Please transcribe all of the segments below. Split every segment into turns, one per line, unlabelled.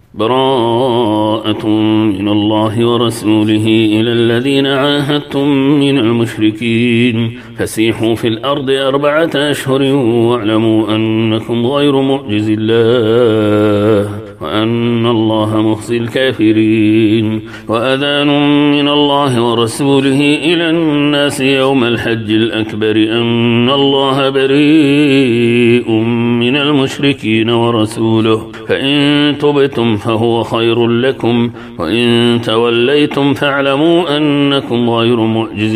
براءة من الله ورسوله إلى الذين عاهدتم من المشركين فسيحوا في الأرض 4 أشهر واعلموا أنكم غير معجز الله وأن الله مخزي الكافرين. وأذان من الله ورسوله إلى الناس يوم الحج الأكبر أن الله بريء من المشركين ورسوله فإن تبتم فهو خير لكم وإن توليتم فاعلموا أنكم غير معجز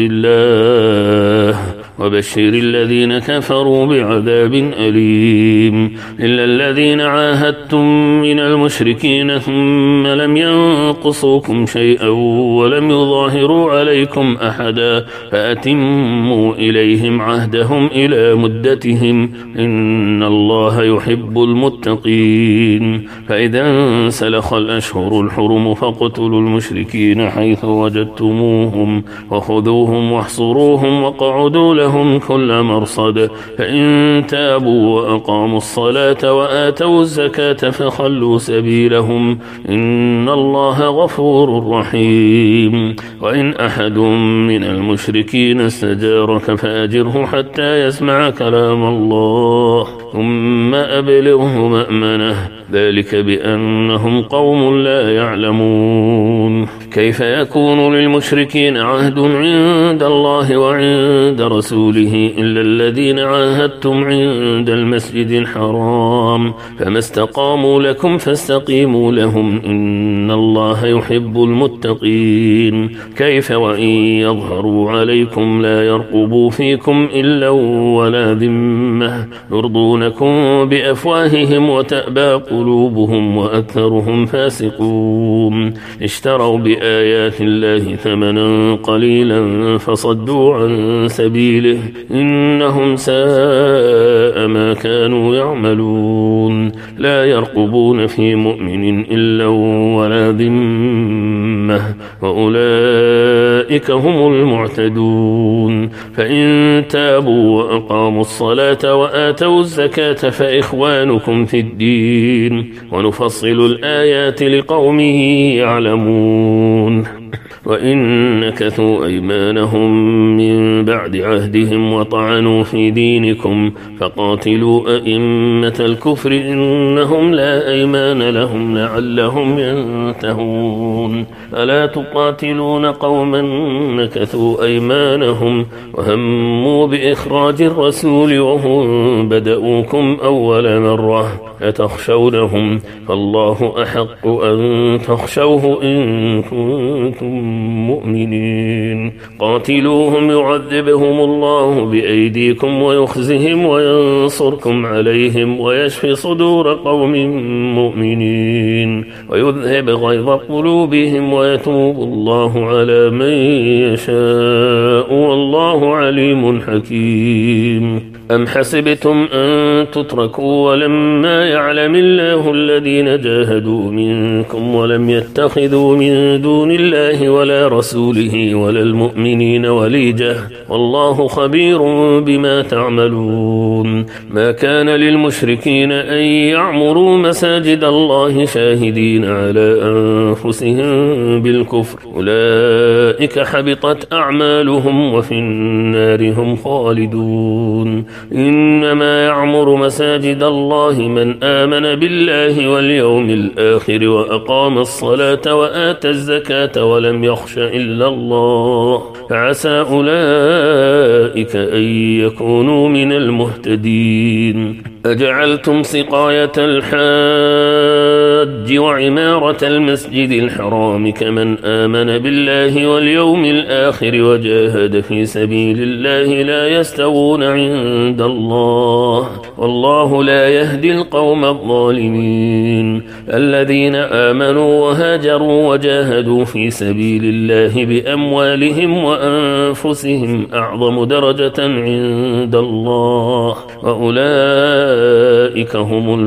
الله وبشر الذين كفروا بعذاب أليم. إلا الذين عاهدتم من المشركين ثم لم ينقصوكم شيئا ولم يظاهروا عليكم أحدا فأتموا إليهم عهدهم إلى مدتهم إن الله يحب المتقين. فإذا انسلخ الأشهر الحرم فاقتلوا المشركين حيث وجدتموهم وخذوهم واحصروهم وقعدوا لهم كل مرصد فإن تابوا وأقاموا الصلاة وآتوا الزكاة فخلوا سبيلهم إن الله غفور رحيم. وإن أحد من المشركين استجارك فأجره حتى يسمع كلام الله ثم أبلغه مأمنه ذلك بأنهم قوم لا يعلمون. كيف يكون للمشركين عهد عند الله وعند رسوله إلا الذين عاهدتم عند المسجد الحرام فما استقاموا لكم فاستقيموا لهم إن الله يحب المتقين. كيف وإن يظهروا عليكم لا يرقبوا فيكم إلا ولا ذمة يرضونكم بأفواههم وتأبى قلوبهم وأكثرهم فاسقون. اشتروا بآيات الله ثمنا قليلا فصدوا عن سبيله إنهم ساء ما كانوا يعملون. لا يرقبون في مؤمن إلا ولا ذمة وأولئك هم المعتدون. فإن تابوا وأقاموا الصلاة وآتوا الزكاة فإخوانكم في الدين ونفصل الآيات لقوم يعلمون. وإن نكثوا أيمانهم من بعد عهدهم وطعنوا في دينكم فقاتلوا أئمة الكفر إنهم لا أيمان لهم لعلهم ينتهون. ألا تقاتلون قوما نكثوا أيمانهم وهموا بإخراج الرسول وهم بدؤوكم أول مرة أتخشونهم فالله أحق أن تخشوه إن كنتم مؤمنين. قاتلوهم يعذبهم الله بأيديكم ويخزهم وينصركم عليهم ويشفي صدور قوم مؤمنين ويذهب غيظ قلوبهم ويتوب الله على من يشاء والله عليم حكيم. أم حسبتم أن تتركوا ولما يعلم الله الذين جاهدوا منكم ولم يتخذوا من دون الله ولا رسوله ولا المؤمنين وليجة والله خبير بما تعملون. ما كان للمشركين أن يعمروا مساجد الله شاهدين على أنفسهم بالكفر أولئك حبطت أعمالهم وفي النار هم خالدون. إنما يعمر مساجد الله من آمن بالله واليوم الآخر وأقام الصلاة وآتى الزكاة ولم يخش إلا الله فعسى أولئك أن يكونوا من المهتدين. أجعلتم سقاية الحاج وعمارة المسجد الحرام كمن آمن بالله واليوم الآخر وجاهد في سبيل الله لا يستوون عند الله والله لا يهدي القوم الظالمين. الذين آمنوا وهاجروا وجاهدوا في سبيل الله بأموالهم وأنفسهم أعظم درجة عند الله وأولئك هم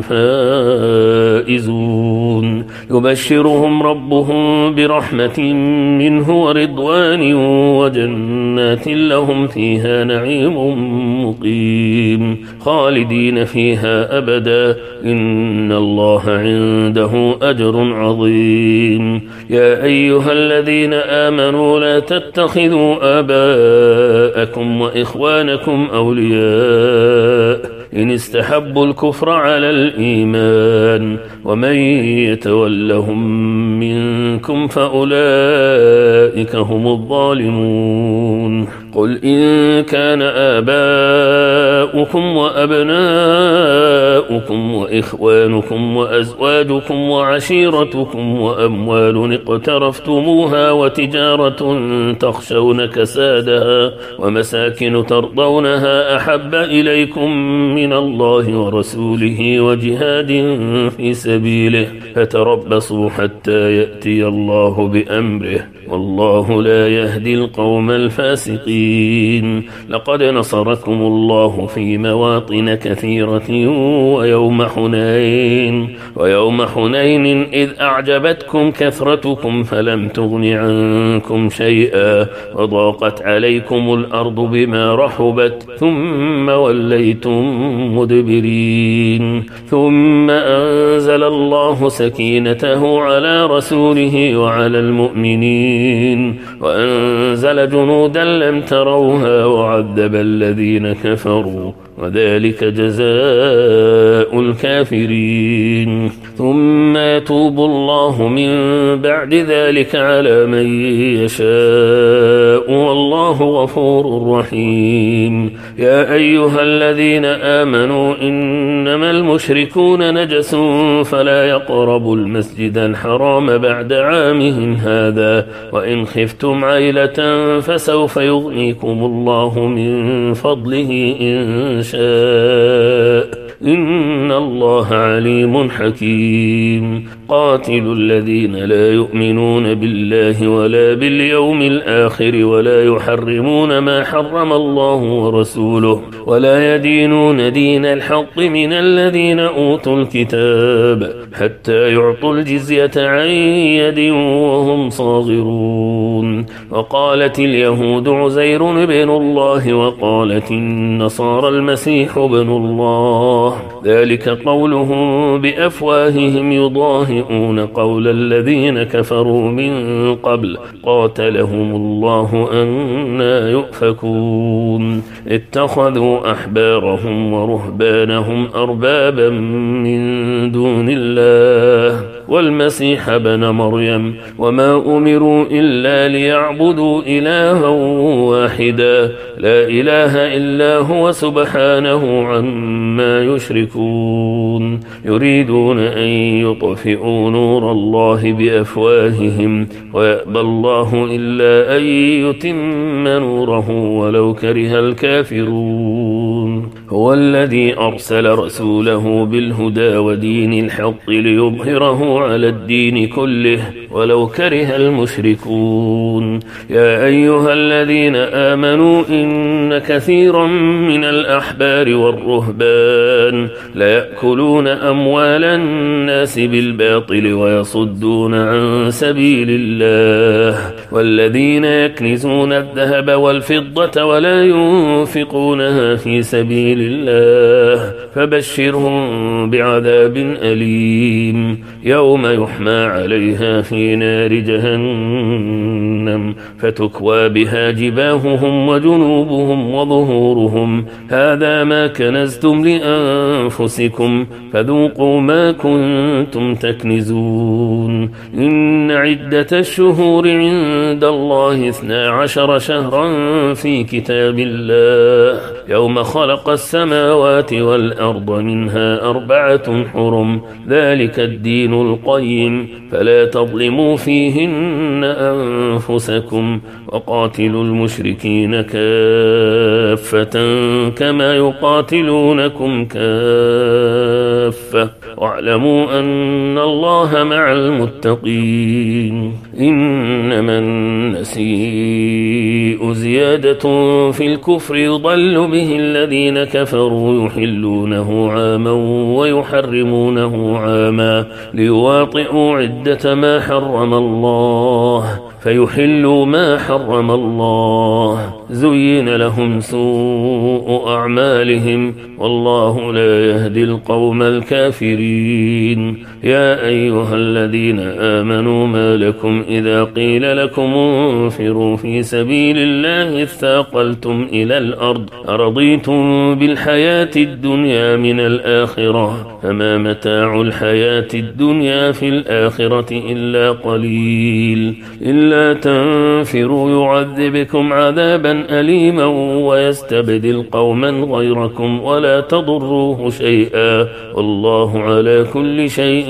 الفائزون. يبشرهم ربهم برحمة منه ورضوان وجنات لهم فيها نعيم مقيم خالدين خالدين فيها أبدا إن الله عنده أجر عظيم. يا أيها الذين آمنوا لا تتخذوا آباءكم وإخوانكم أولياء إن استحبوا الكفر على الإيمان ومن يتولهم منكم فأولئك هم الظالمون. قل إن كان آباؤكم وأبناؤكم وإخوانكم وأزواجكم وعشيرتكم وأموال اقترفتموها وتجارة تخشون كسادها ومساكن ترضونها أحب إليكم من الله ورسوله وجهاد في سبيله فتربصوا حتى يأتي الله بأمره والله لا يهدي القوم الفاسقين. لقد نصركم الله في مواطن كثيرة ويوم حنين إذ أعجبتكم كثرتكم فلم تغن عنكم شيئا وضاقت عليكم الأرض بما رحبت ثم وليتم مدبرين ثم أنزل الله سكينته على رسوله وعلى المؤمنين وأنزل جنودا لم تروها وعذب الذين كفروا وذلك جزاء الكافرين. ثم يتوب الله من بعد ذلك على من يشاء والله غفور رحيم. يا أيها الذين آمنوا إنما المشركون نجس فلا يقربوا المسجد الحرام بعد عامهم هذا وإن خفتم عيلة فسوف يغنيكم الله من فضله إن شاء إن الله عليم حكيم. قاتلوا الذين لا يؤمنون بالله ولا باليوم الآخر ولا يحرمون ما حرم الله ورسوله ولا يدينون دين الحق من الذين أوتوا الكتاب حتى يعطوا الجزية عن يد وهم صاغرون. وقالت اليهود عزير ابن الله وقالت النصارى المسيح ابن الله ذلك قولهم بأفواههم يضاهئون قول الذين كفروا من قبل قاتلهم الله أنى يؤفكون. اتخذوا أحبارهم ورهبانهم أربابا من دون الله والمسيح ابن مريم وما أمروا إلا ليعبدوا إلها واحدا لا إله إلا هو سبحانه عما يشركون. يريدون أن يطفئوا نور الله بأفواههم ويأبى الله إلا أن يتم نوره ولو كره الكافرون. هو الذي أرسل رسوله بالهدى ودين الحق ليظهره على الدين كله ولو كره المشركون. يا أيها الذين آمنوا إن كثيرا من الأحبار والرهبان ليأكلون أموال الناس بالباطل ويصدون عن سبيل الله والذين يكنزون الذهب والفضة ولا ينفقونها في سبيل الله فبشرهم بعذاب أليم يوم يحمى عليها في نار جهنم فتكوى بها جباههم وجنوبهم وظهورهم هذا ما كنزتم لأنفسكم فذوقوا ما كنتم تكنزون. إن عدة الشهور عند الله 12 شهرا في كتاب الله يوم خلق السماوات والأرض منها 4 حرم ذلك الدين القيم فلا تظلموا فيهن أنفسكم وقاتلوا المشركين كافة كما يقاتلونكم كافة واعلموا أن الله مع المتقين. إنما النسيء زيادة في الكفر يضل به الذين كفروا يحلونه عاما ويحرمونه عاما ليواطئوا عدة ما حرم الله فيحلوا ما حرم الله زين لهم سوء أعمالهم والله لا يهدي القوم الكافرين. يا أيها الذين آمنوا ما لكم إذا قيل لكم انفروا في سبيل الله اثاقلتم إلى الأرض أرضيتم بالحياة الدنيا من الآخرة فما متاع الحياة الدنيا في الآخرة إلا قليل. إلا تنفروا يعذبكم عذابا أليما ويستبدل قوما غيركم ولا تضروه شيئا والله على كل شيء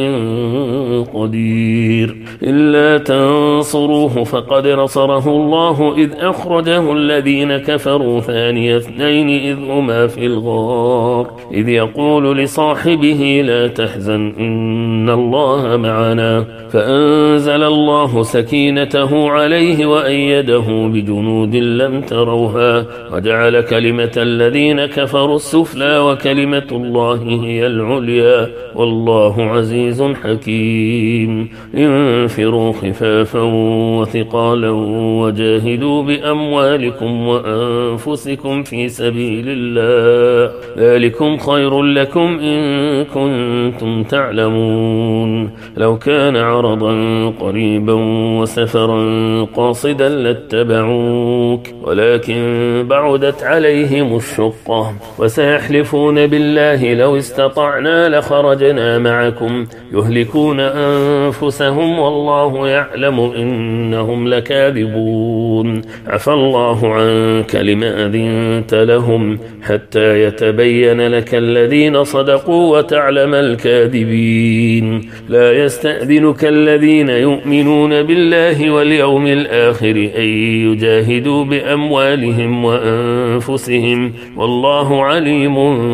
قدير. إلا تنصروه فقد نصره الله إذ أخرجه الذين كفروا ثاني اثنين إذ هما في الغار إذ يقول لصاحبه لا تحزن إن الله معنا فأنزل الله سكينته عليه وأيده بجنود لم تروها وجعل كلمة الذين كفروا السفلى وكلمة الله هي العليا والله عزيز حكيم. انفروا خفافا وثقالا وجاهدوا بأموالكم وأنفسكم في سبيل الله ذلكم خير لكم إن كنتم تعلمون. لو كان عرضا قريبا وسفرا قاصدا لاتبعوك ولكن بعدت عليهم الشقة وسيحلفون بالله لو استطعنا لخرجنا معكم يهلكون أنفسهم والله يعلم إنهم لكاذبون. عفى الله عنك لما أذنت لهم حتى يتبين لك الذين صدقوا وتعلم الكاذبين. لا يستأذنك الذين يؤمنون بالله واليوم الآخر أن يجاهدوا بأموالهم وأنفسهم والله عليم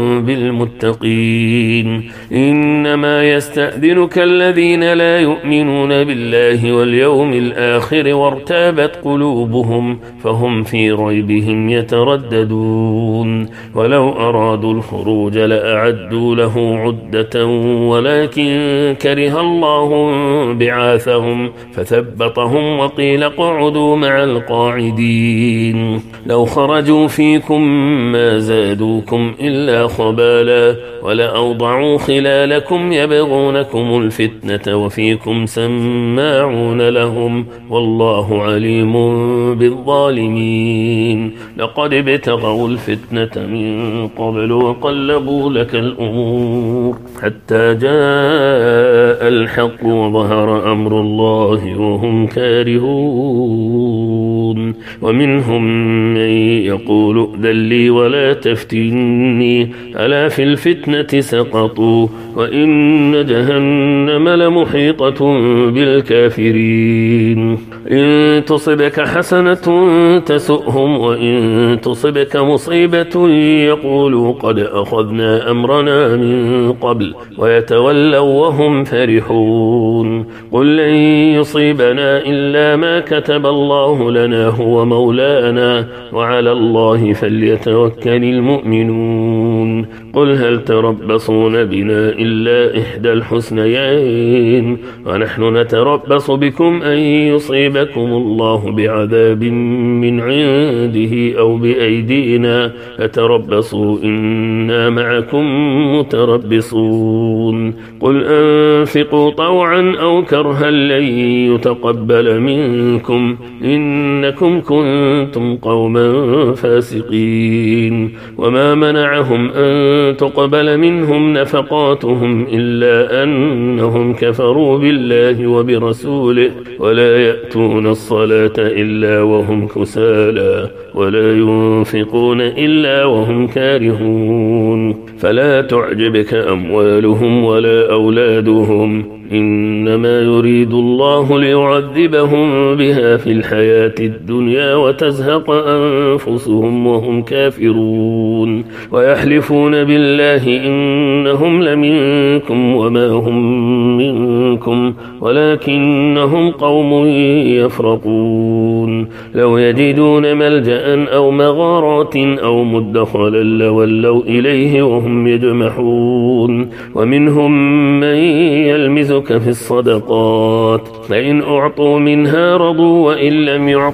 بالمتقين. إنما يستأذنك الذين لا يؤمنون بالله واليوم الآخر وارتابت قلوبهم فهم في ريبهم يترددون. ولو أرادوا الخروج لأعدوا له عدة ولكن كره الله بعاثهم فثبطهم وقيل اقعدوا مع القاعدين. لو خرجوا فيكم ما زادوكم إلا خبالا ولأوضعوا خلالكم يبغونكم الفتنة وفيكم سماعون لهم والله عليم بالظالمين. لقد ابتغوا الفتنة من قبل وقلبوا لك الأمور حتى جاء الحق وظهر أمر الله وهم كارهون. ومنهم من يقول ائذن لي ولا تفتني ألا في الفتنة سقطوا وإن جهنم لمحيطة بالكافرين. إن تصبك حسنة تسؤهم وإن تصبك مصيبة يقولوا قد أخذنا أمرنا من قبل ويتولوا وهم فرحون. قل لن يصيبنا إلا ما كتب الله لنا هو مولانا وعلى الله فليتوكل المؤمنون. قل هل تربصون بنا إلا إحدى الحسنيين ونحن نتربص بكم أن يصيبكم الله بعذاب من عنده أو بأيدينا فتربصوا إنا معكم متربصون. قل أنفقوا طوعا أو كرها لن يتقبل منكم إنكم كنتم قوما فاسقين. وما منعهم أن تقبل منهم نفقاتهم إلا أنهم كفروا بالله وبرسوله ولا يأتون الصلاة إلا وهم كسالى ولا ينفقون إلا وهم كارهون. فلا تعجبك أموالهم ولا أولادهم إنما يريد الله ليعذبهم بها في الحياة الدنيا وتزهق أنفسهم وهم كافرون. ويحلفون بالله إنهم لمنكم وما هم منكم ولكنهم قوم يفرقون. لو يجدون ملجأ أو مغارات أو مدخلا لولوا إليه وهم يجمحون. ومنهم من يلمزك في الصدقات فإن أعطوا منها رضوا وإن لم يعطوا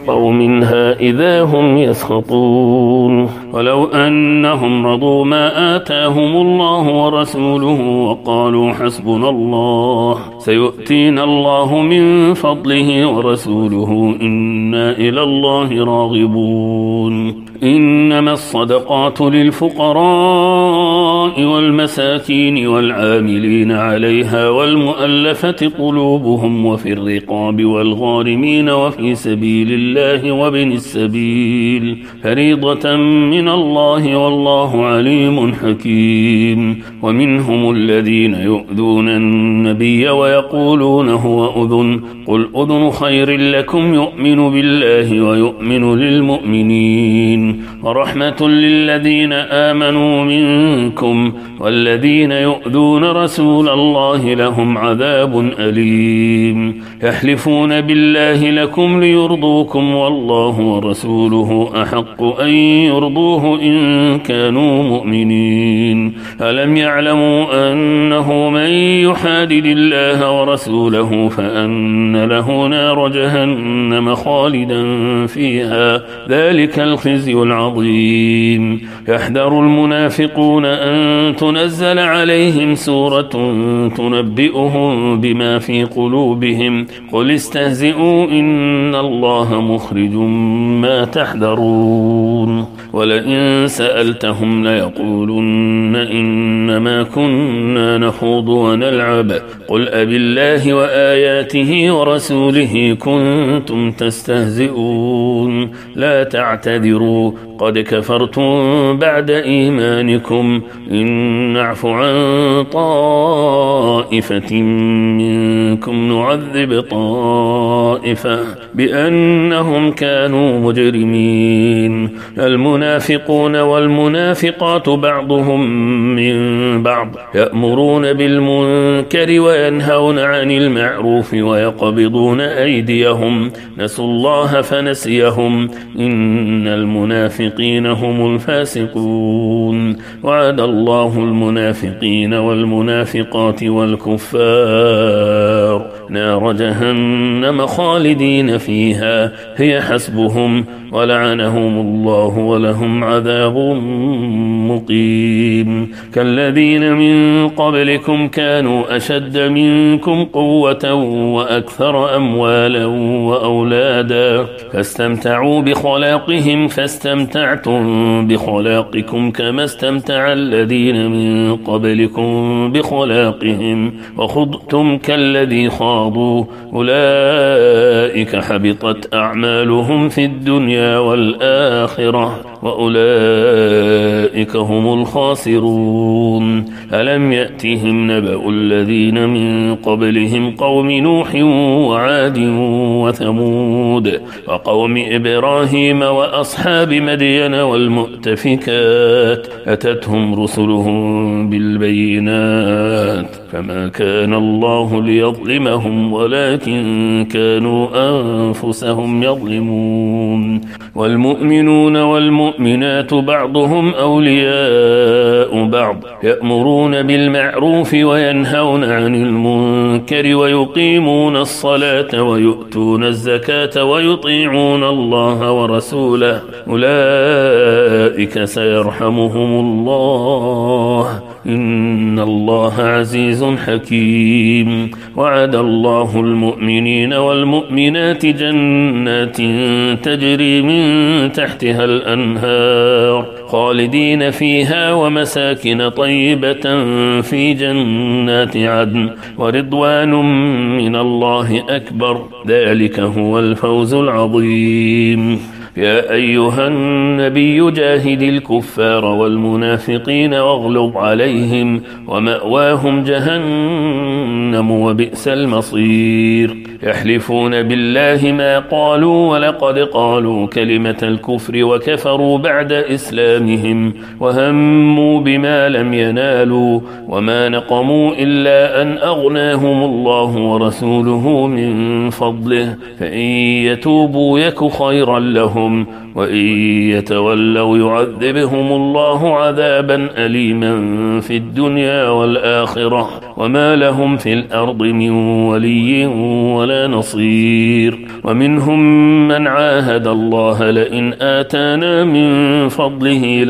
يلقوا منها إذا هم يسخطون ولو أنهم رضوا ما آتاهم الله ورسوله وقالوا حسبنا الله سيؤتينا الله من فضله ورسوله إنا إلى الله راغبون إنما الصدقات للفقراء والمساكين والعاملين عليها والمؤلفة قلوبهم وفي الرقاب والغارمين وفي سبيل الله وابن السبيل فريضة من الله والله عليم حكيم ومنهم الذين يؤذون النبي ويقولون هو أذن قل أذن خير لكم يؤمن بالله ويؤمن للمؤمنين ورحمة للذين آمنوا منكم والذين يؤذون رسول الله لهم عذاب أليم يحلفون بالله لكم ليرضوكم والله ورسوله أحق أن يرضوه إن كانوا مؤمنين ألم يعلموا أنه من يحادد الله ورسوله فأن له نار جهنم خالدا فيها ذلك الخزي العظيم يحذر المنافقون أن تنزل عليهم سورة تنبئهم بما في قلوبهم قل استهزئوا إن الله مخرج ما تحذرون ولئن سألتهم ليقولن إنما كنا نخوض ونلعب قل أبالله وآياته ورسوله كنتم تستهزئون لا تعتذروا قد كفرتم بعد إيمانكم إن نعف عن طائفة منكم نعذب طائفة بأنهم كانوا مجرمين المنافقون والمنافقات بعضهم من بعض يأمرون بالمنكر وينهون عن المعروف ويقبضون أيديهم نسوا الله فنسيهم إن المنافقين هم الفاسقون وعد الله المنافقين والمنافقات والكفار نار جهنم خالدين فيها هي حسبهم ولعنهم الله ولهم عذاب مقيم كالذين من قبلكم كانوا أشد منكم قوة وأكثر أموالا وأولادا فاستمتعوا بخلاقهم فاستمتعتم بخلاقكم كما استمتع الذين من قبلكم بخلاقهم وخضتم كالذي خاضوا أولئك حبطت أعمالهم في الدنيا والآخرة وأولئك هم الخاسرون ألم يأتهم نبأ الذين من قبلهم قوم نوح وعاد وثمود وقوم إبراهيم وأصحاب مدين والمؤتفكات أتتهم رسلهم بالبينات فما كان الله ليظلمهم ولكن كانوا أنفسهم يظلمون والمؤمنون والمؤمنات بعضهم أولياء بعض يأمرون بالمعروف وينهون عن المنكر ويقيمون الصلاة ويؤتون الزكاة ويطيعون الله ورسوله أولئك سيرحمهم الله إن الله عزيز حكيم وعد الله المؤمنين والمؤمنات جنات تجري من تحتها الأنهار خالدين فيها ومساكن طيبة في جنات عدن ورضوان من الله أكبر ذلك هو الفوز العظيم يا أيها النبي جاهد الكفار والمنافقين واغلظ عليهم ومأواهم جهنم وبئس المصير يحلفون بالله ما قالوا ولقد قالوا كلمة الكفر وكفروا بعد إسلامهم وهموا بما لم ينالوا وما نقموا إلا أن أغناهم الله ورسوله من فضله فإن يتوبوا يك خيرا لهم وإن يتولوا يعذبهم الله عذابا أليما في الدنيا والآخرة وما لهم في الأرض من ولي ولا نصير. ومنهم من عاهد الله لئن آتانا من فضله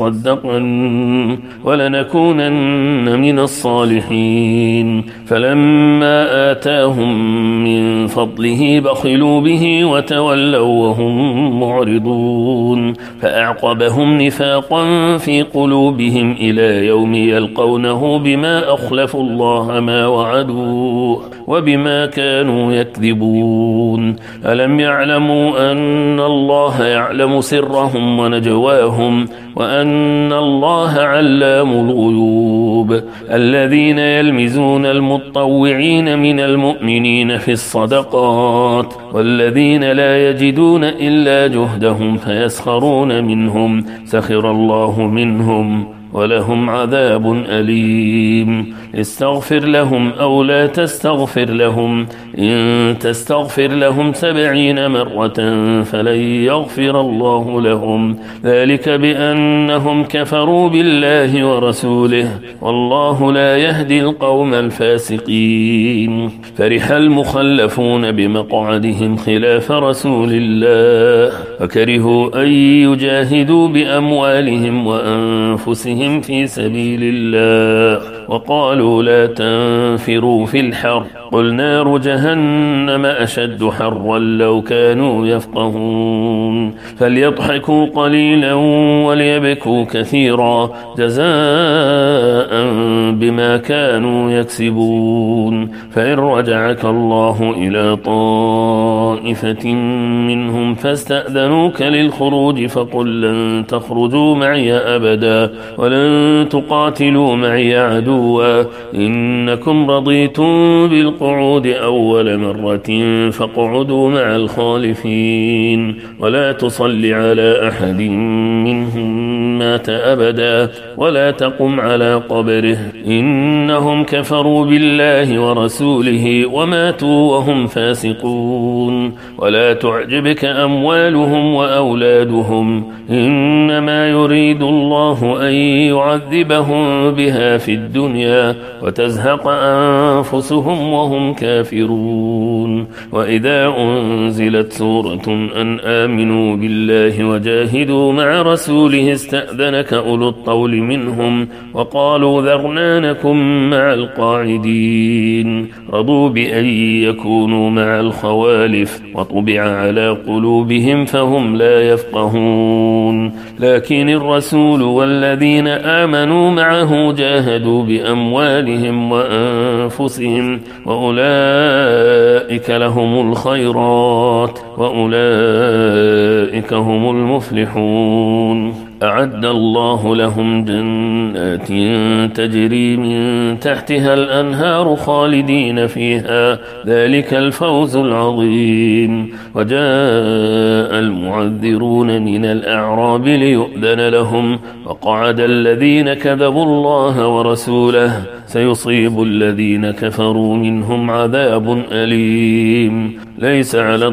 لنصدقن ولنكونن من الصالحين فلما آتاهم من فضله بخلوا به وتولوا وهم معرضون فأعقبهم نفاقا في قلوبهم إلى يوم يلقونه بما أخلفوا الله ما وعدوه وبما كانوا يكذبون. ألم يعلموا أن الله يعلم سرهم ونجواهم وأن الله علام الغيوب. الذين يلمزون المطوعين من المؤمنين في الصدقات والذين لا يجدون إلا جهدهم فيسخرون منهم سخر الله منهم ولهم عذاب أليم. استغفر لهم أو لا تستغفر لهم إن تستغفر لهم 70 مرة فلن يغفر الله لهم ذلك بأنهم كفروا بالله ورسوله والله لا يهدي القوم الفاسقين. فرح المخلفون بمقعدهم خلاف رسول الله وكرهوا أن يجاهدوا بأموالهم وأنفسهم في سبيل الله وقالوا لا تنفروا في الحر قل نار جهنم أشد حرا لو كانوا يفقهون. فليضحكوا قليلا وليبكوا كثيرا جزاء بما كانوا يكسبون. فإن رجعك الله إلى طائفة منهم فاستأذنوك للخروج فقل لن تخرجوا معي أبدا ولن تقاتلوا معي عدوا إنكم رضيتم بالقعود أول مرة فاقعدوا مع الخالفين ولا تصل على أحد منهم مات أبدا ولا تقم على قبره إنهم كفروا بالله ورسوله وماتوا وهم فاسقون. ولا تعجبك أموالهم وأولادهم إنما يريد الله أن يعذبهم بها في الدنيا وتزهق أنفسهم وهم كافرون. وإذا أنزلت سورة أن آمنوا بالله وجاهدوا مع رسوله استأذنك أولو الطول منهم وقالوا ذرنا نكن مع القاعدين رضوا بأن يكونوا مع الخوالف وطبع على قلوبهم فهم لا يفقهون. لكن الرسول والذين آمنوا معه جاهدوا بأموالهم وأنفسهم وأولئك لهم الخيرات وأولئك هم المفلحون. أعد الله لهم جنات تجري من تحتها الأنهار خالدين فيها ذلك الفوز العظيم. وجاء المعذرون من الأعراب ليؤذن لهم وقعد الذين كذبوا الله ورسوله سيصيب الذين كفروا منهم عذاب أليم. ليس على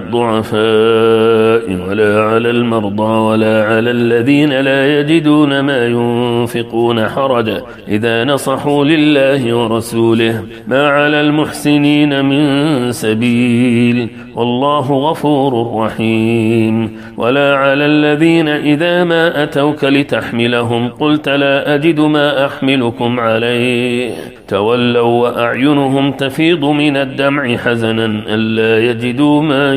الضعفاء ولا على المرضى ولا على الذين لا يجدون ما ينفقون حرج إذا نصحوا لله ورسوله ما على المحسنين من سبيل والله غفور رحيم. ولا على الذين إذا ما أتوك لتحملهم قلت لا أجد ما أحملكم عليه تولوا وأعينهم تفيض من الدمع حزنا ألا يجدوا ما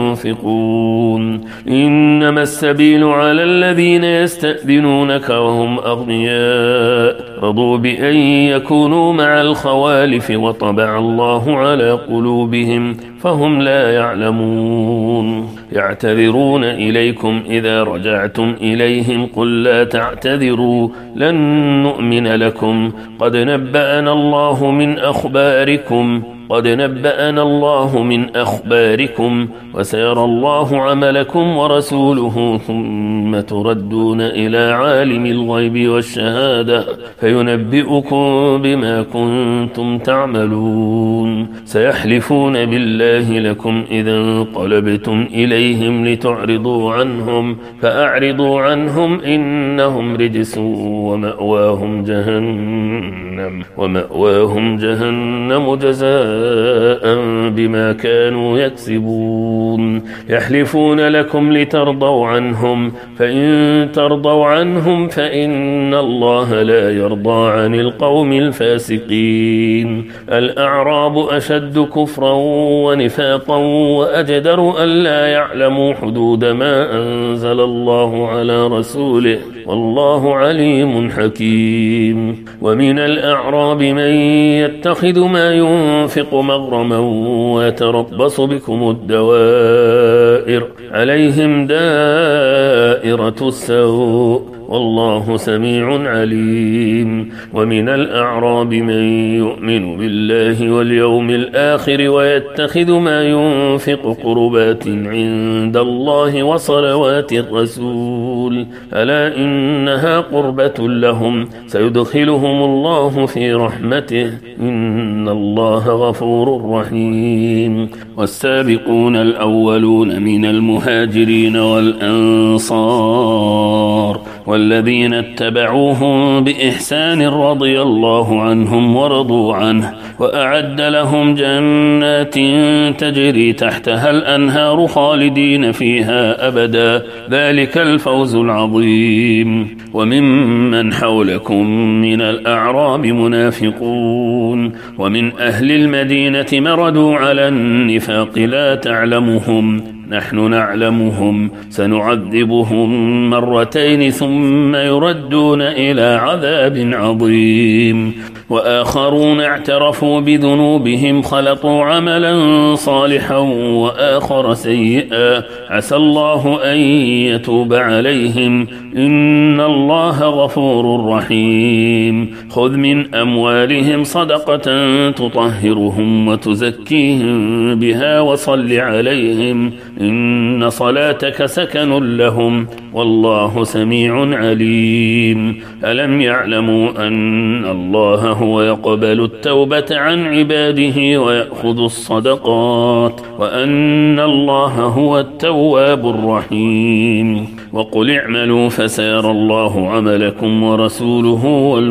ينفقون. إنما السبيل على الذين يستأذنونك وهم أغنياء رضوا بأن يكونوا مع الخوالف وطبع الله على قلوبهم فهم لا يعلمون. يعتذرون إليكم إذا رجعتم إليهم قل لا تعتذروا لن نؤمن لكم قد نبأنا الله من أخباركم قد نبأنا الله من أخباركم وسيرى الله عملكم ورسوله ثم تردون إلى عالم الغيب والشهادة فينبئكم بما كنتم تعملون سيحلفون بالله لكم إذا انقلبتم إليهم لتعرضوا عنهم فأعرضوا عنهم إنهم رجس ومأواهم جهنم جزاء بما كانوا يكسبون يحلفون لكم لترضوا عنهم فإن ترضوا عنهم فإن الله لا يرضى عن القوم الفاسقين الأعراب أشد كفرا ونفاقا وأجدر ألا يعلموا حدود ما أنزل الله على رسوله والله عليم حكيم ومن الأعراب من يتخذ ما ينفق مغرما ويتربص بكم الدوائر عليهم دائرة السوء والله سميع عليم ومن الأعراب من يؤمن بالله واليوم الآخر ويتخذ ما ينفق قربات عند الله وصلوات الرسول ألا إنها قربة لهم سيدخلهم الله في رحمته إن الله غفور رحيم والسابقون الأولون من المهاجرين والأنصار والذين اتبعوهم بإحسان رضي الله عنهم ورضوا عنه وأعد لهم جنات تجري تحتها الأنهار خالدين فيها أبدا ذلك الفوز العظيم وممن حولكم من الأعراب منافقون ومن أهل المدينة مردوا على النفاق لا تعلمهم نحن نعلمهم سنعذبهم مرتين ثم يردون إلى عذاب عظيم وآخرون اعترفوا بذنوبهم خلطوا عملا صالحا وآخر سيئا عسى الله أن يتوب عليهم إن الله غفور رحيم خذ من أموالهم صدقة تطهرهم وتزكيهم بها وصل عليهم إن صلاتك سكن لهم والله سميع عليم ألم يعلموا أن الله هو يقبل التوبة عن عباده ويأخذ الصدقات وأن الله هو التواب الرحيم وقل اعملوا فسيرى الله عملكم ورسوله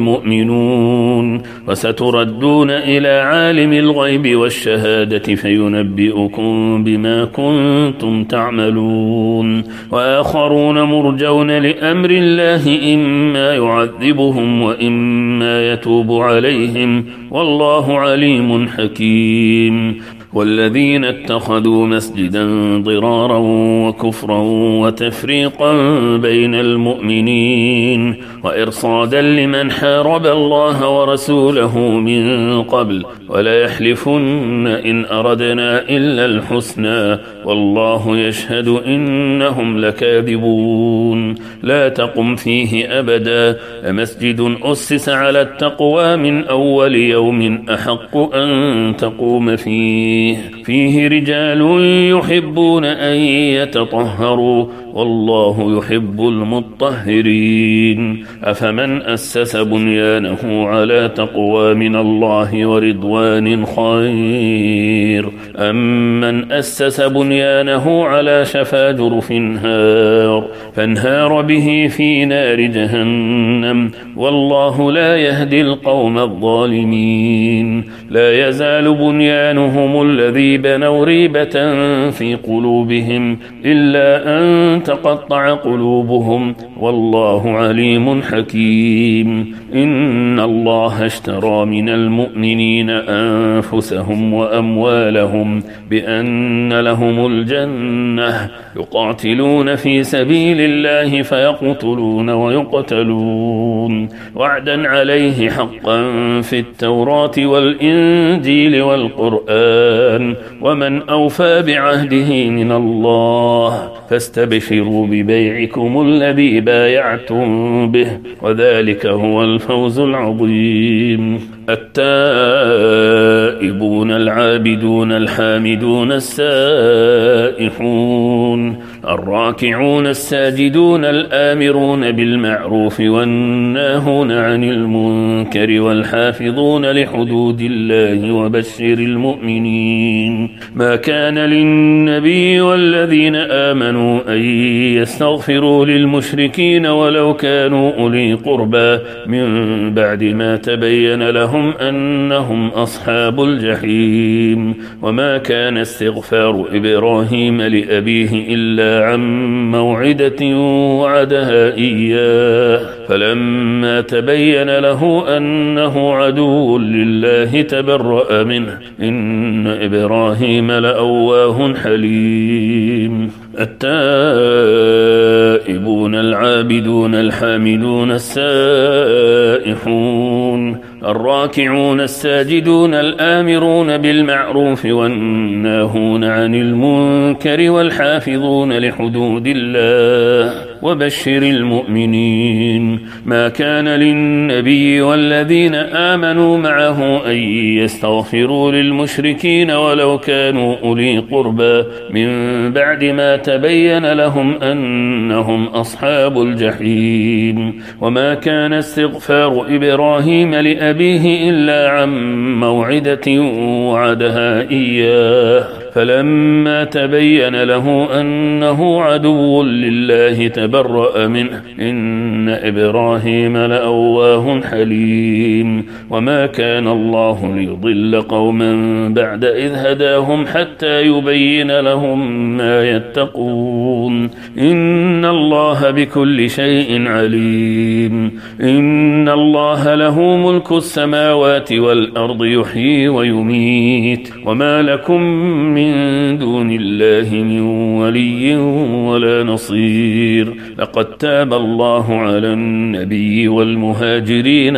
والمؤمنون وستردون إلى عالم الغيب والشهادة فينبئكم بما كنتم تعملون وآخرون مرجون لأمر الله إما يعذبهم وإما يتوب عليهم والله عليم حكيم والذين اتخذوا مسجدا ضرارا وكفرا وتفريقا بين المؤمنين وإرصادا لمن حارب الله ورسوله من قبل ولا يحلفن إن أردنا إلا الحسنى والله يشهد إنهم لكاذبون لا تقم فيه أبدا مسجد أسس على التقوى من أول يوم أحق أن تقوم فيه رجال يحبون أن يتطهروا والله يحب المطهرين أفمن أسس بنيانه على تقوى من الله ورضوان خير أم من أسس بنيانه على شفا جرف فانهار به في نار جهنم والله لا يهدي القوم الظالمين لا يزال بنيانهم الذي بنوا ريبة في قلوبهم إلا أن تقطع قلوبهم والله عليم حكيم إن الله اشترى من المؤمنين أنفسهم وأموالهم بأن لهم الجنة يقاتلون في سبيل الله فيقتلون ويقتلون وعدا عليه حقا في التوراة والإنجيل والقرآن الرحمن ومن أوفى بعهده من الله فاستبشروا ببيعكم الذي بايعتم به وذلك هو الفوز العظيم. التائبون العابدون الحامدون السائحون الراكعون الساجدون الآمرون بالمعروف والناهون عن المنكر والحافظون لحدود الله وبشر المؤمنين. ما كان للنبي والذين آمنوا أن يستغفروا للمشركين ولو كانوا أولي قربى من بعد ما تبين لهم أنهم أصحاب الجحيم. وما كان استغفار إبراهيم لأبيه إلا عن موعدة وعدها إياه فلما تبين له أنه عدو لله تبرأ منه إن إبراهيم لأواه حليم. التائبون العابدون الحامدون السائحون الراكعون الساجدون الآمرون بالمعروف والناهون عن المنكر والحافظون لحدود الله وبشر المؤمنين. ما كان للنبي والذين آمنوا معه أن يستغفروا للمشركين ولو كانوا أولي قربى من بعد ما تبين لهم أنهم أصحاب الجحيم. وما كان استغفار إبراهيم لأبيه إلا عن موعدة وعدها إياه فلما تبين له أنه عدو لله تبرأ منه إن إبراهيم لأواه حليم. وما كان الله ليضل قوما بعد إذ هداهم حتى يبين لهم ما يتقون إن الله بكل شيء عليم. إن الله له ملك السماوات والأرض يحيي ويميت وما لكم من دون الله من ولي ولا نصير. لقد تاب الله على النبي والمهاجرين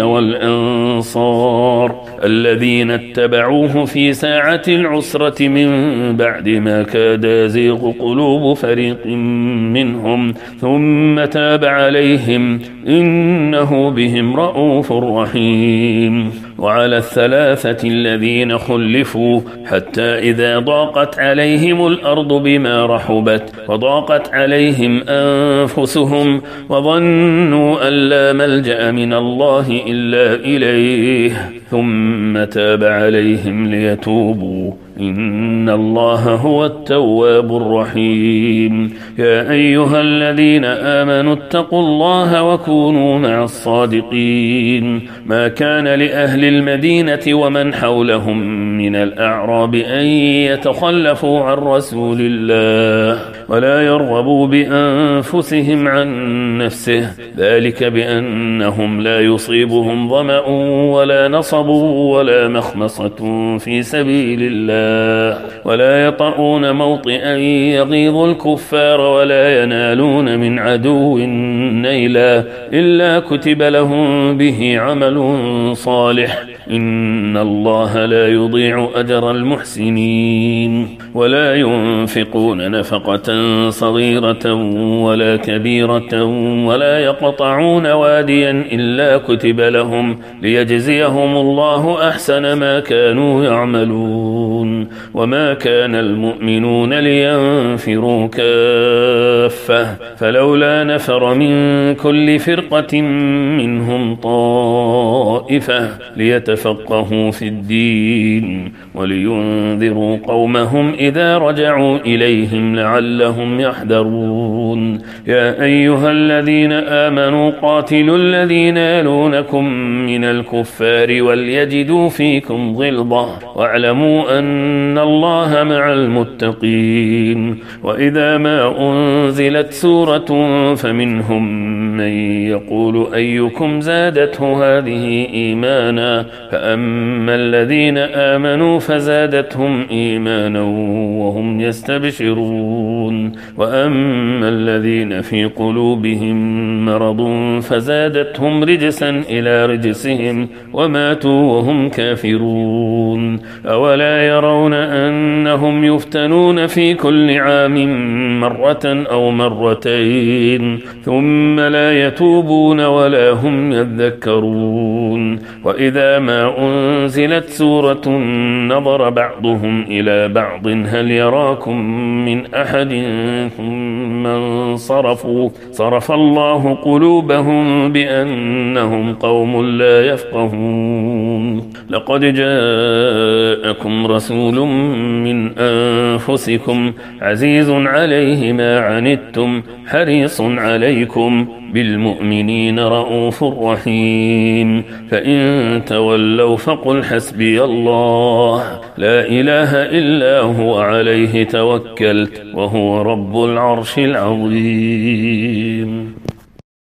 والأنصار الذين اتبعوه في ساعة العسرة من بعد ما كاد يزيغ قلوب فريق منهم ثم تاب عليهم إنه بهم رءوف رحيم. وعلى الثلاثة الذين خلفوا حتى إذا ضاقت عليهم الأرض بما رحبت وضاقت عليهم أنفسهم وظنوا أن لا ملجأ من الله إلا إليه ثم تاب عليهم ليتوبوا إن الله هو التواب الرحيم. يا أيها الذين آمنوا اتقوا الله وكونوا مع الصادقين. ما كان لأهل المدينة ومن حولهم من الأعراب أن يتخلفوا عن رسول الله ولا يرغبوا بأنفسهم عن نفسه ذلك بأنهم لا يصيبهم ظمأ ولا نصب ولا مخمصة في سبيل الله ولا يطؤون موطئا يغيظ الكفار ولا ينالون من عدو نيلا إلا كتب لهم به عمل صالح إن الله لا يضيع أجر المحسنين. ولا ينفقون نفقة صغيرة ولا كبيرة ولا يقطعون واديا إلا كتب لهم ليجزيهم الله أحسن ما كانوا يعملون. وما كان المؤمنون لينفروا كافة فلولا نفر من كل فرقة منهم طائفة ليتفقهوا في الدين ولينذروا قومهم إذا رجعوا إليهم لعلهم يحذرون. يا أيها الذين آمنوا قاتلوا الذين يلونكم من الكفار وليجدوا فيكم غلظة واعلموا أن الله مع المتقين. وإذا ما أنزلت سورة فمنهم من يقول أيكم زادته هذه إيمانا فأما الذين آمنوا فزادتهم إيمانا وهم يستبشرون. وأما الذين في قلوبهم مرض فزادتهم رجسا إلى رجسهم وماتوا وهم كافرون أولا يرون أنهم يفتنون في كل عام مرة أو مرتين ثم لا يتوبون ولا هم يذكرون وإذا ما أنزلت سورة نظر بعضهم إلى بعض هل يراكم من أحد ثم انصرفوا صرف الله قلوبهم بأنهم قوم لا يفقهون لقد جاءكم رسول من أنفسكم عزيز عليه ما عنتم حريص عليكم بالمؤمنين رؤوف رحيم فإن تولوا فقل حسبي الله لا إله إلا هو عليه توكلت وهو رب العرش العظيم.